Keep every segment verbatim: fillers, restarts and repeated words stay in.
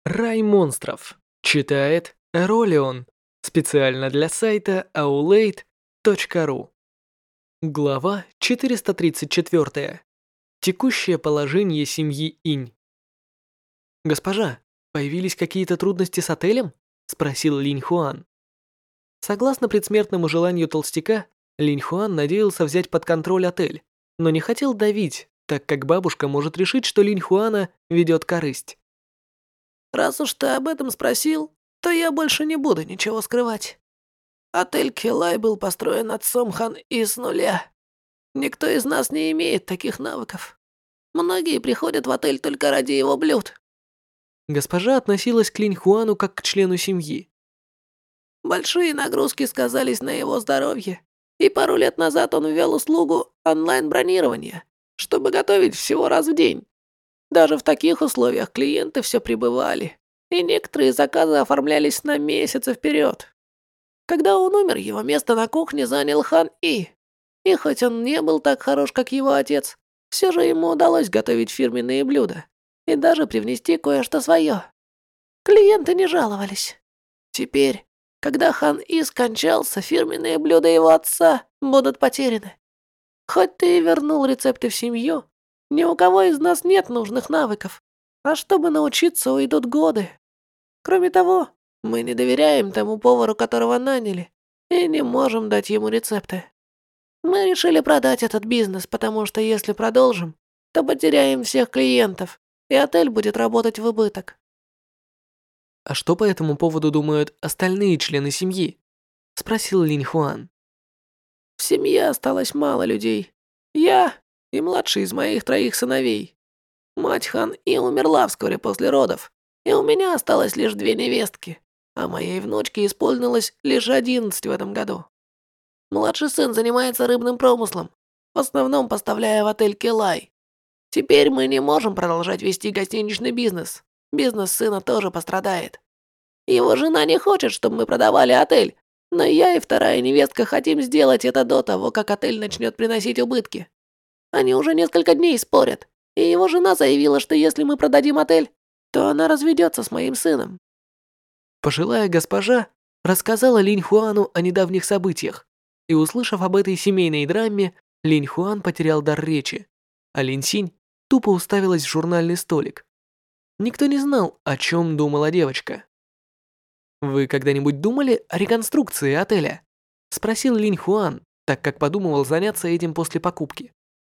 Рай монстров. Читает Ролион. Специально для сайта аулейт точка ру. Глава четыреста тридцать четыре. Текущее положение семьи Инь. «Госпожа, появились какие-то трудности с отелем?» – спросил Линь Хуан. Согласно предсмертному желанию толстяка, Линь Хуан надеялся взять под контроль отель, но не хотел давить, так как бабушка может решить, что Линь Хуана ведет корысть. Раз уж ты об этом спросил, то я больше не буду ничего скрывать. Отель Келай был построен отцом Хан И с нуля. Никто из нас не имеет таких навыков. Многие приходят в отель только ради его блюд. Госпожа относилась к Линь Хуану как к члену семьи. Большие нагрузки сказались на его здоровье, и пару лет назад он ввел услугу онлайн-бронирования, чтобы готовить всего раз в день. Даже в таких условиях клиенты все прибывали, и некоторые заказы оформлялись на месяцы вперед. Когда он умер, его место на кухне занял Хан И. И хоть он не был так хорош, как его отец, все же ему удалось готовить фирменные блюда и даже привнести кое-что свое. Клиенты не жаловались. Теперь, когда Хан И скончался, фирменные блюда его отца будут потеряны. Хоть ты и вернул рецепты в семью, ни у кого из нас нет нужных навыков. А чтобы научиться, уйдут годы. Кроме того, мы не доверяем тому повару, которого наняли, и не можем дать ему рецепты. Мы решили продать этот бизнес, потому что если продолжим, то потеряем всех клиентов, и отель будет работать в убыток. «А что по этому поводу думают остальные члены семьи?» – спросил Линь Хуан. В семье осталось мало людей. Я и младший из моих троих сыновей. Мать Хан И умерла вскоре после родов, и у меня осталось лишь две невестки, а моей внучке исполнилось лишь одиннадцать в этом году. Младший сын занимается рыбным промыслом, в основном поставляя в отель Келай. Теперь мы не можем продолжать вести гостиничный бизнес. Бизнес сына тоже пострадает. Его жена не хочет, чтобы мы продавали отель, но я и вторая невестка хотим сделать это до того, как отель начнет приносить убытки. Они уже несколько дней спорят, и его жена заявила, что если мы продадим отель, то она разведется с моим сыном. Пожилая госпожа рассказала Линь Хуану о недавних событиях, и, услышав об этой семейной драме, Линь Хуан потерял дар речи, а Линь Синь тупо уставилась в журнальный столик. Никто не знал, о чем думала девочка. «Вы когда-нибудь думали о реконструкции отеля?» – спросил Линь Хуан, так как подумывал заняться этим после покупки.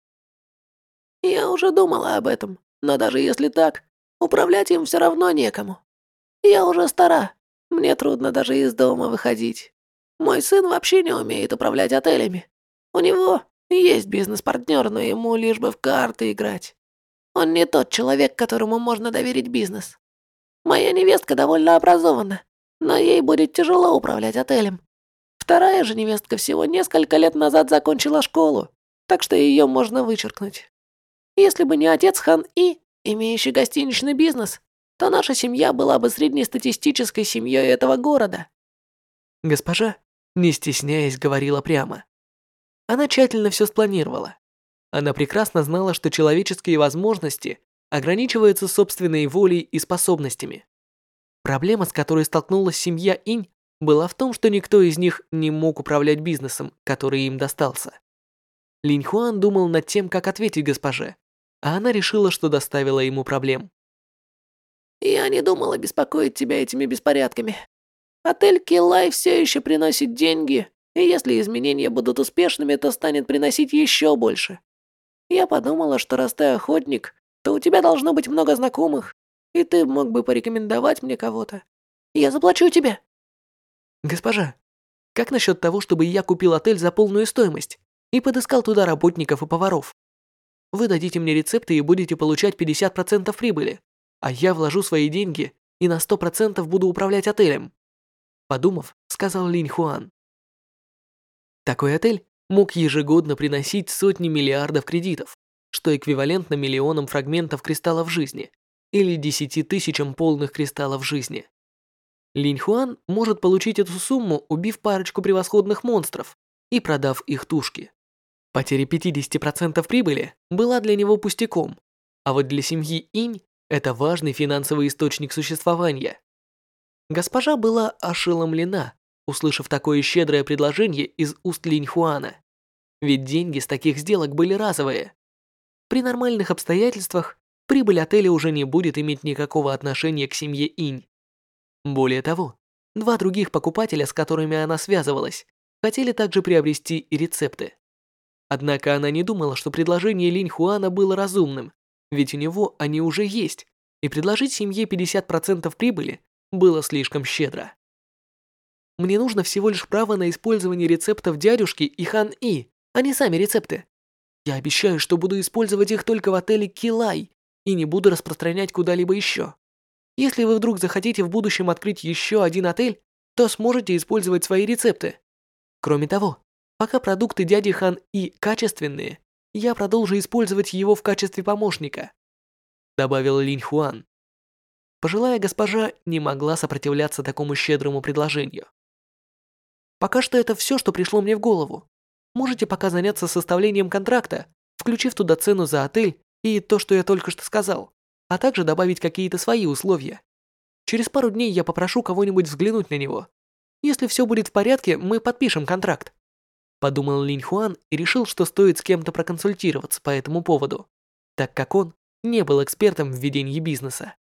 Я уже думала об этом, но даже если так, управлять им все равно некому. Я уже стара, мне трудно даже из дома выходить. Мой сын вообще не умеет управлять отелями. У него есть бизнес-партнер, но ему лишь бы в карты играть. Он не тот человек, которому можно доверить бизнес. Моя невестка довольно образована, но ей будет тяжело управлять отелем. Вторая же невестка всего несколько лет назад закончила школу, так что ее можно вычеркнуть. Если бы не отец Хан И, имеющий гостиничный бизнес, то наша семья была бы среднестатистической семьей этого города. Госпожа, не стесняясь, говорила прямо. Она тщательно все спланировала. Она прекрасно знала, что человеческие возможности ограничиваются собственной волей и способностями. Проблема, с которой столкнулась семья Инь, была в том, что никто из них не мог управлять бизнесом, который им достался. Линь Хуан думал над тем, как ответить госпоже, а она решила, что доставила ему проблем. Я не думала беспокоить тебя этими беспорядками. Отель Келай все еще приносит деньги, и если изменения будут успешными, то станет приносить еще больше. Я подумала, что раз ты охотник, то у тебя должно быть много знакомых, и ты мог бы порекомендовать мне кого-то. Я заплачу тебе. Госпожа, как насчет того, чтобы я купил отель за полную стоимость и подыскал туда работников и поваров? Вы дадите мне рецепты и будете получать пятьдесят процентов прибыли, а я вложу свои деньги и на сто процентов буду управлять отелем. Подумав, сказал Линь Хуан. Такой отель мог ежегодно приносить сотни миллиардов кредитов, что эквивалентно миллионам фрагментов кристаллов жизни или десяти тысячам полных кристаллов жизни. Линь Хуан может получить эту сумму, убив парочку превосходных монстров и продав их тушки. Потеря пятьдесят процентов прибыли была для него пустяком, а вот для семьи Инь Это важный финансовый источник существования. Госпожа была ошеломлена, услышав такое щедрое предложение из уст Линь Хуана. Ведь деньги с таких сделок были разовые. При нормальных обстоятельствах прибыль отеля уже не будет иметь никакого отношения к семье Инь. Более того, два других покупателя, с которыми она связывалась, хотели также приобрести и рецепты. Однако она не думала, что предложение Линь Хуана было разумным, ведь у него они уже есть, и предложить семье пятьдесят процентов прибыли было слишком щедро. Мне нужно всего лишь право на использование рецептов дядюшки и Хан И, а не сами рецепты. Я обещаю, что буду использовать их только в отеле Килай и не буду распространять куда-либо еще. Если вы вдруг захотите в будущем открыть еще один отель, то сможете использовать свои рецепты. Кроме того, пока продукты дяди Хан И качественные, я продолжу использовать его в качестве помощника», добавил Линь Хуан. Пожилая госпожа не могла сопротивляться такому щедрому предложению. «Пока что это все, что пришло мне в голову. Можете пока заняться составлением контракта, включив туда цену за отель и то, что я только что сказал, а также добавить какие-то свои условия. Через пару дней я попрошу кого-нибудь взглянуть на него. Если все будет в порядке, мы подпишем контракт», подумал Линь Хуан и решил, что стоит с кем-то проконсультироваться по этому поводу, так как он не был экспертом в ведении бизнеса.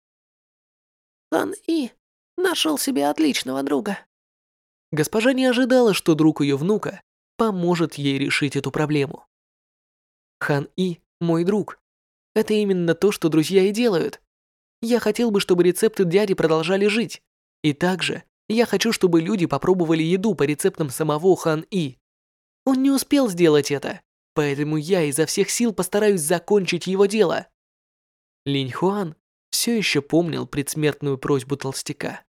Хан И нашел себе отличного друга. Госпожа не ожидала, что друг ее внука поможет ей решить эту проблему. Хан И – мой друг. Это именно то, что друзья и делают. Я хотел бы, чтобы рецепты дяди продолжали жить. И также я хочу, чтобы люди попробовали еду по рецептам самого Хан И. Он не успел сделать это, поэтому я изо всех сил постараюсь закончить его дело. Линь Хуан все еще помнил предсмертную просьбу толстяка.